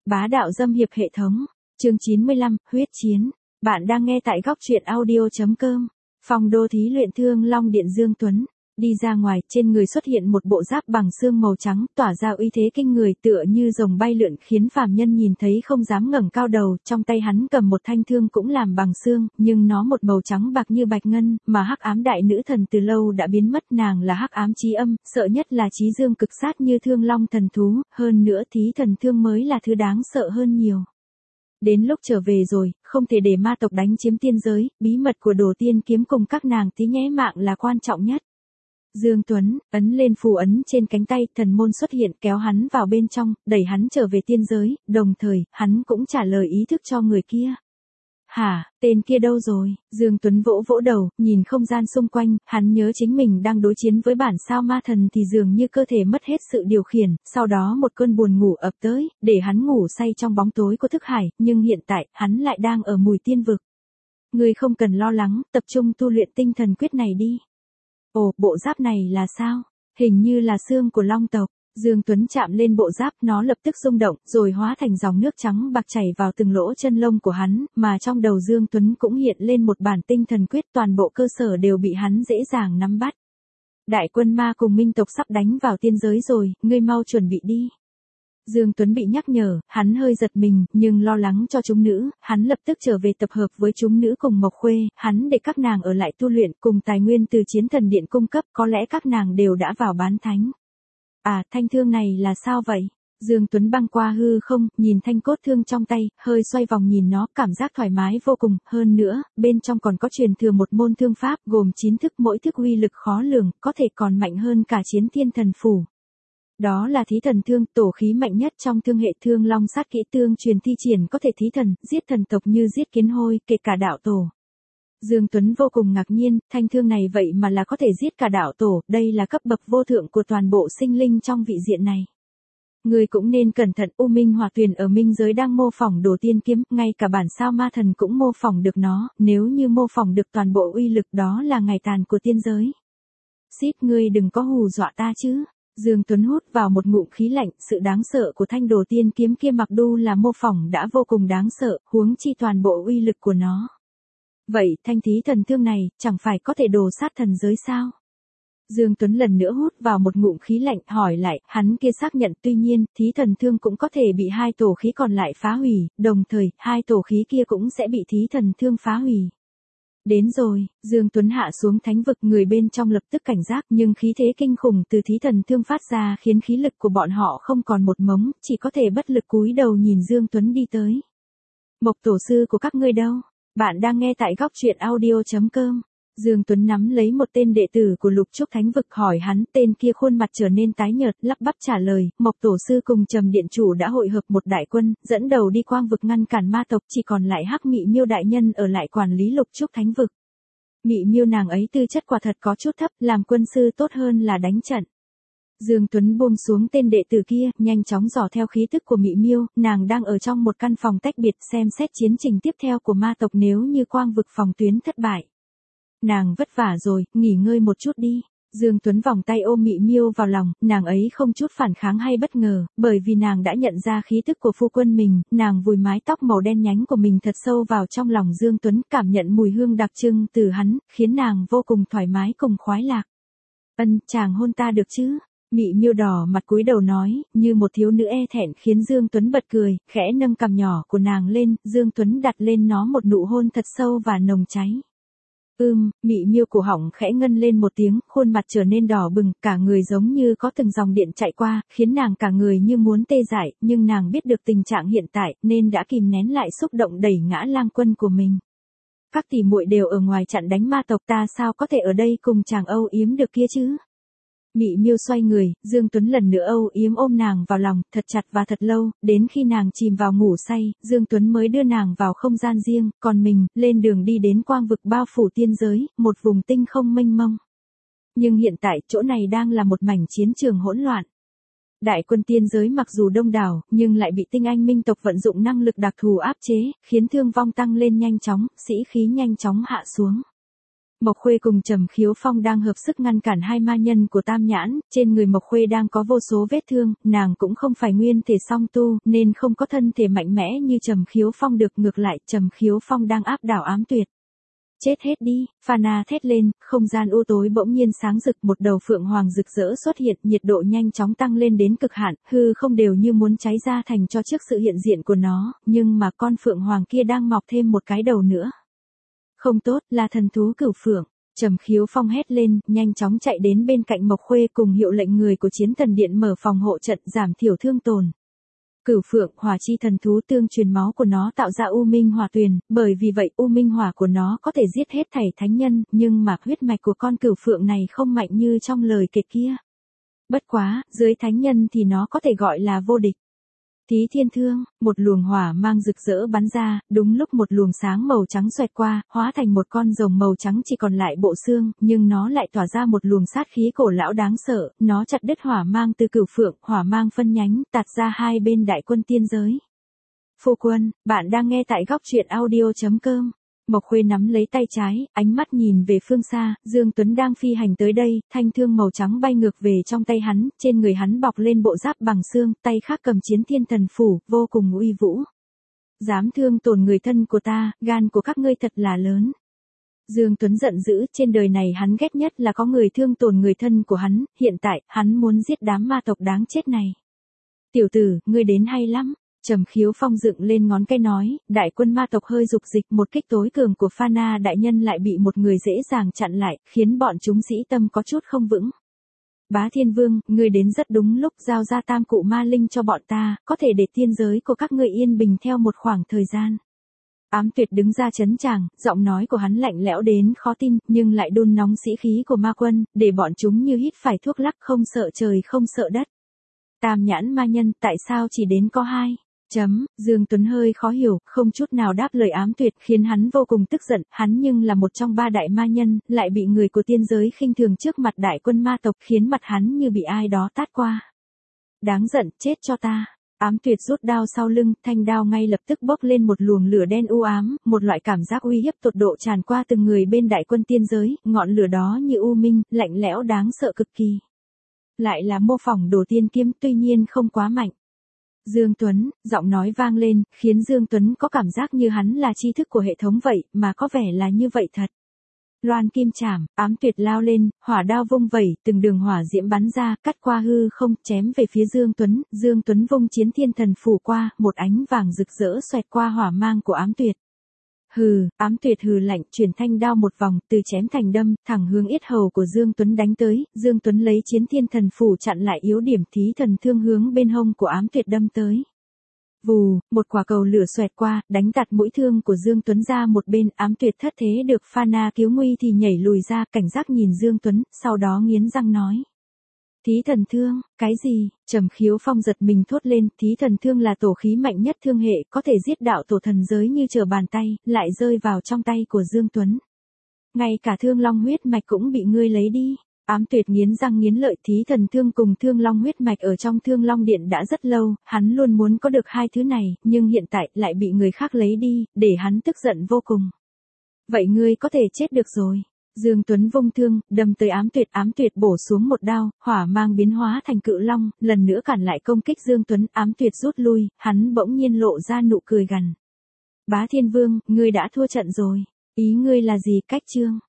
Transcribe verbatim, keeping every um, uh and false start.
Bá đạo dâm hiệp hệ thống. Chương chín mươi lăm, huyết chiến. Bạn đang nghe tại góc truyện audio.com. Phòng đô thí luyện Thương Long Điện Dương Tuấn. Đi ra ngoài, trên người xuất hiện một bộ giáp bằng xương màu trắng, tỏa ra uy thế kinh người tựa như rồng bay lượn, khiến phàm nhân nhìn thấy không dám ngẩng cao đầu. Trong tay hắn cầm một thanh thương cũng làm bằng xương, nhưng nó một màu trắng bạc như bạch ngân, mà hắc ám đại nữ thần từ lâu đã biến mất. Nàng là hắc ám chí âm, sợ nhất là chí dương cực sát như Thương Long thần thú, hơn nữa thí thần thương mới là thứ đáng sợ hơn nhiều. Đến lúc trở về rồi, không thể để ma tộc đánh chiếm tiên giới, bí mật của Đồ Tiên kiếm cùng các nàng tí nhé mạng là quan trọng nhất. Dương Tuấn, ấn lên phù ấn trên cánh tay, thần môn xuất hiện kéo hắn vào bên trong, đẩy hắn trở về tiên giới, đồng thời, hắn cũng trả lời ý thức cho người kia. Hả, tên kia đâu rồi? Dương Tuấn vỗ vỗ đầu, nhìn không gian xung quanh, hắn nhớ chính mình đang đối chiến với bản sao ma thần thì dường như cơ thể mất hết sự điều khiển, sau đó một cơn buồn ngủ ập tới, để hắn ngủ say trong bóng tối của thức hải, nhưng hiện tại, hắn lại đang ở mùi tiên vực. Ngươi không cần lo lắng, tập trung tu luyện tinh thần quyết này đi. Ồ, bộ giáp này là sao? Hình như là xương của long tộc. Dương Tuấn chạm lên bộ giáp, nó lập tức rung động, rồi hóa thành dòng nước trắng bạc chảy vào từng lỗ chân lông của hắn, mà trong đầu Dương Tuấn cũng hiện lên một bản tinh thần quyết, toàn bộ cơ sở đều bị hắn dễ dàng nắm bắt. Đại quân ma cùng minh tộc sắp đánh vào tiên giới rồi, ngươi mau chuẩn bị đi. Dương Tuấn bị nhắc nhở, hắn hơi giật mình, nhưng lo lắng cho chúng nữ, hắn lập tức trở về tập hợp với chúng nữ cùng Mộc Khuê, hắn để các nàng ở lại tu luyện, cùng tài nguyên từ Chiến Thần Điện cung cấp, có lẽ các nàng đều đã vào bán thánh. À, thanh thương này là sao vậy? Dương Tuấn băng qua hư không, nhìn thanh cốt thương trong tay, hơi xoay vòng nhìn nó, cảm giác thoải mái vô cùng, hơn nữa, bên trong còn có truyền thừa một môn thương pháp, gồm chín thức, mỗi thức uy lực khó lường, có thể còn mạnh hơn cả Chiến Thiên Thần Phủ. Đó là thí thần thương, tổ khí mạnh nhất trong thương hệ Thương Long sát kỹ tương truyền thi triển, có thể thí thần, giết thần tộc như giết kiến hôi, kể cả đạo tổ. Dương Tuấn vô cùng ngạc nhiên, thanh thương này vậy mà là có thể giết cả đạo tổ, đây là cấp bậc vô thượng của toàn bộ sinh linh trong vị diện này. Người cũng nên cẩn thận, U Minh Hỏa Tuyền ở minh giới đang mô phỏng Đồ Tiên kiếm, ngay cả bản sao ma thần cũng mô phỏng được nó, nếu như mô phỏng được toàn bộ uy lực đó là ngày tàn của tiên giới. Xít, ngươi đừng có hù dọa ta chứ. Dương Tuấn hút vào một ngụm khí lạnh, sự đáng sợ của thanh Đồ Tiên kiếm kia mặc dù là mô phỏng đã vô cùng đáng sợ, huống chi toàn bộ uy lực của nó. Vậy, thanh thí thần thương này, chẳng phải có thể đồ sát thần giới sao? Dương Tuấn lần nữa hút vào một ngụm khí lạnh, hỏi lại, hắn kia xác nhận, tuy nhiên, thí thần thương cũng có thể bị hai tổ khí còn lại phá hủy, đồng thời, hai tổ khí kia cũng sẽ bị thí thần thương phá hủy. Đến rồi, Dương Tuấn hạ xuống thánh vực, người bên trong lập tức cảnh giác, nhưng khí thế kinh khủng từ thí thần thương phát ra khiến khí lực của bọn họ không còn một mống, chỉ có thể bất lực cúi đầu nhìn Dương Tuấn đi tới. Mộc tổ sư của các ngươi đâu? Bạn đang nghe tại góc truyện audio.com. Dương Tuấn nắm lấy một tên đệ tử của Lục Trúc Thánh vực, hỏi hắn, tên kia khuôn mặt trở nên tái nhợt, lắp bắp trả lời, Mộc tổ sư cùng Trầm điện chủ đã hội hợp một đại quân, dẫn đầu đi quang vực ngăn cản ma tộc, chỉ còn lại Hắc Mị Miêu đại nhân ở lại quản lý Lục Trúc Thánh vực. Mị Miêu nàng ấy tư chất quả thật có chút thấp, làm quân sư tốt hơn là đánh trận. Dương Tuấn buông xuống tên đệ tử kia, nhanh chóng dò theo khí tức của Mị Miêu, nàng đang ở trong một căn phòng tách biệt xem xét chiến trình tiếp theo của ma tộc nếu như quang vực phòng tuyến thất bại. Nàng vất vả rồi, nghỉ ngơi một chút đi. Dương Tuấn vòng tay ôm Mị Miêu vào lòng, nàng ấy không chút phản kháng hay bất ngờ, bởi vì nàng đã nhận ra khí tức của phu quân mình, nàng vùi mái tóc màu đen nhánh của mình thật sâu vào trong lòng Dương Tuấn, cảm nhận mùi hương đặc trưng từ hắn, khiến nàng vô cùng thoải mái cùng khoái lạc. Ân, chàng hôn ta được chứ? Mị Miêu đỏ mặt cúi đầu nói, như một thiếu nữ e thẹn, khiến Dương Tuấn bật cười, khẽ nâng cằm nhỏ của nàng lên, Dương Tuấn đặt lên nó một nụ hôn thật sâu và nồng cháy. Ưm, Mị Miêu cổ họng khẽ ngân lên một tiếng, khuôn mặt trở nên đỏ bừng, cả người giống như có từng dòng điện chạy qua, khiến nàng cả người như muốn tê dại, nhưng nàng biết được tình trạng hiện tại, nên đã kìm nén lại xúc động đẩy ngã lang quân của mình. Các tỷ muội đều ở ngoài chặn đánh ma tộc, ta sao có thể ở đây cùng chàng âu yếm được kia chứ? Mị Miêu xoay người, Dương Tuấn lần nữa âu yếm ôm nàng vào lòng, thật chặt và thật lâu, đến khi nàng chìm vào ngủ say, Dương Tuấn mới đưa nàng vào không gian riêng, còn mình, lên đường đi đến quang vực bao phủ tiên giới, một vùng tinh không mênh mông. Nhưng hiện tại, chỗ này đang là một mảnh chiến trường hỗn loạn. Đại quân tiên giới mặc dù đông đảo, nhưng lại bị tinh anh minh tộc vận dụng năng lực đặc thù áp chế, khiến thương vong tăng lên nhanh chóng, sĩ khí nhanh chóng hạ xuống. Mộc Khuê cùng Trầm Khiếu Phong đang hợp sức ngăn cản hai ma nhân của Tam Nhãn, trên người Mộc Khuê đang có vô số vết thương, nàng cũng không phải nguyên thể song tu, nên không có thân thể mạnh mẽ như Trầm Khiếu Phong được, ngược lại Trầm Khiếu Phong đang áp đảo Ám Tuyệt. Chết hết đi, Phana thét lên, không gian u tối bỗng nhiên sáng rực, một đầu phượng hoàng rực rỡ xuất hiện, nhiệt độ nhanh chóng tăng lên đến cực hạn, hư không đều như muốn cháy ra thành cho trước sự hiện diện của nó, nhưng mà con phượng hoàng kia đang mọc thêm một cái đầu nữa. Không tốt, là thần thú cửu phượng. Trầm Khiếu Phong hét lên, nhanh chóng chạy đến bên cạnh Mộc Khuê cùng hiệu lệnh người của Chiến Thần Điện mở phòng hộ trận giảm thiểu thương tổn. Cửu phượng, hỏa chi thần thú, tương truyền máu của nó tạo ra u minh hỏa tuyền, bởi vì vậy u minh hỏa của nó có thể giết hết thảy thánh nhân, nhưng mà huyết mạch của con cửu phượng này không mạnh như trong lời kể kia. Bất quá, dưới thánh nhân thì nó có thể gọi là vô địch. Thí thiên thương, một luồng hỏa mang rực rỡ bắn ra, đúng lúc một luồng sáng màu trắng xoẹt qua, hóa thành một con rồng màu trắng chỉ còn lại bộ xương, nhưng nó lại tỏa ra một luồng sát khí cổ lão đáng sợ, nó chặt đứt hỏa mang từ cửu phượng, hỏa mang phân nhánh, tạt ra hai bên đại quân tiên giới. Phu quân, bạn đang nghe tại góc truyện audio chấm com. Mộc Khuê nắm lấy tay trái, ánh mắt nhìn về phương xa, Dương Tuấn đang phi hành tới đây, thanh thương màu trắng bay ngược về trong tay hắn, trên người hắn bọc lên bộ giáp bằng xương, tay khác cầm chiến thiên thần phủ, vô cùng uy vũ. Dám thương tổn người thân của ta, gan của các ngươi thật là lớn. Dương Tuấn giận dữ, trên đời này hắn ghét nhất là có người thương tổn người thân của hắn, hiện tại, hắn muốn giết đám ma tộc đáng chết này. Tiểu tử, ngươi đến hay lắm. Trầm Khiếu Phong dựng lên ngón cái nói, đại quân ma tộc hơi dục dịch, một kích tối cường của Phana đại nhân lại bị một người dễ dàng chặn lại, khiến bọn chúng sĩ tâm có chút không vững. Bá Thiên Vương, ngươi đến rất đúng lúc, giao ra tam cụ ma linh cho bọn ta, có thể để tiên giới của các ngươi yên bình theo một khoảng thời gian. Ám Tuyệt đứng ra chấn tràng, giọng nói của hắn lạnh lẽo đến khó tin, nhưng lại đun nóng sĩ khí của ma quân, để bọn chúng như hít phải thuốc lắc, không sợ trời không sợ đất. Tam Nhãn ma nhân, tại sao chỉ đến có hai? Chấm, Dương Tuấn hơi khó hiểu, không chút nào đáp lời Ám Tuyệt, khiến hắn vô cùng tức giận, hắn nhưng là một trong ba đại ma nhân, lại bị người của tiên giới khinh thường trước mặt đại quân ma tộc, khiến mặt hắn như bị ai đó tát qua. Đáng giận, chết cho ta. Ám Tuyệt rút đao sau lưng, thanh đao ngay lập tức bốc lên một luồng lửa đen u ám, một loại cảm giác uy hiếp tột độ tràn qua từng người bên đại quân tiên giới, ngọn lửa đó như u minh, lạnh lẽo đáng sợ cực kỳ. Lại là mô phỏng đồ tiên kiếm, tuy nhiên không quá mạnh. Dương Tuấn, giọng nói vang lên, khiến Dương Tuấn có cảm giác như hắn là tri thức của hệ thống vậy, mà có vẻ là như vậy thật. Loan kim chảm, Ám Tuyệt lao lên, hỏa đao vung vẩy, từng đường hỏa diễm bắn ra, cắt qua hư không, chém về phía Dương Tuấn, Dương Tuấn vung chiến thiên thần phủ qua, một ánh vàng rực rỡ xoẹt qua hỏa mang của Ám Tuyệt. Hừ, Ám Tuyệt hừ lạnh, chuyển thanh đao một vòng, từ chém thành đâm, thẳng hướng yết hầu của Dương Tuấn đánh tới, Dương Tuấn lấy chiến thiên thần phủ chặn lại yếu điểm, thí thần thương hướng bên hông của Ám Tuyệt đâm tới. Vù, một quả cầu lửa xoẹt qua, đánh tạt mũi thương của Dương Tuấn ra một bên, Ám Tuyệt thất thế được Phana cứu nguy thì nhảy lùi ra, cảnh giác nhìn Dương Tuấn, sau đó nghiến răng nói. Thí thần thương, cái gì? Trầm Khiếu Phong giật mình thốt lên, thí thần thương là tổ khí mạnh nhất thương hệ, có thể giết đạo tổ thần giới như trở bàn tay, lại rơi vào trong tay của Dương Tuấn. Ngay cả thương long huyết mạch cũng bị ngươi lấy đi. Ám Tuyệt nghiến răng nghiến lợi, thí thần thương cùng thương long huyết mạch ở trong Thương Long Điện đã rất lâu, hắn luôn muốn có được hai thứ này, nhưng hiện tại lại bị người khác lấy đi, để hắn tức giận vô cùng. Vậy ngươi có thể chết được rồi. Dương Tuấn vung thương, đâm tới Ám Tuyệt, Ám Tuyệt bổ xuống một đao, hỏa mang biến hóa thành cự long, lần nữa cản lại công kích Dương Tuấn, Ám Tuyệt rút lui, hắn bỗng nhiên lộ ra nụ cười gằn. Bá Thiên Vương, ngươi đã thua trận rồi. Ý ngươi là gì? Cách chương.